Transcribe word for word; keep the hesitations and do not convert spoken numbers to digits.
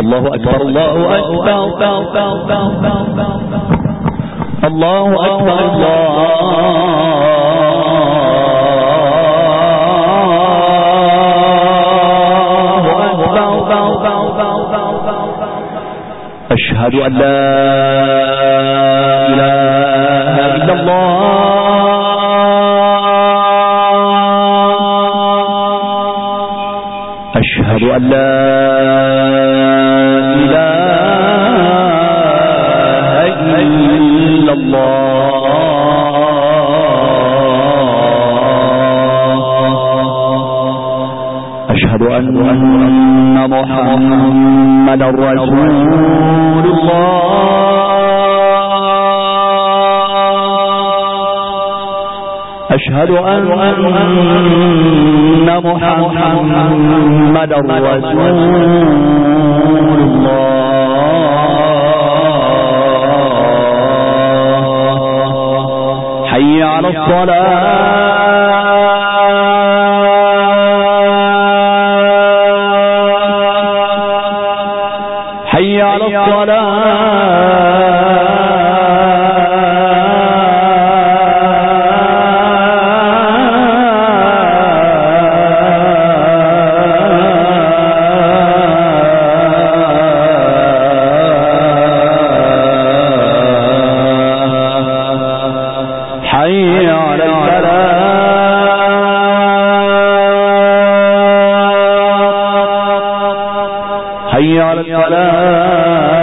الله أكبر الله أكبر الله أكبر أشهد أن لا إله إلا الله أشهد أن لا إله إلا الله أشهد أن محمدا رسول الله أشهد أن محمدا رسول الله حي على الصلاة حي على حي على الفلاح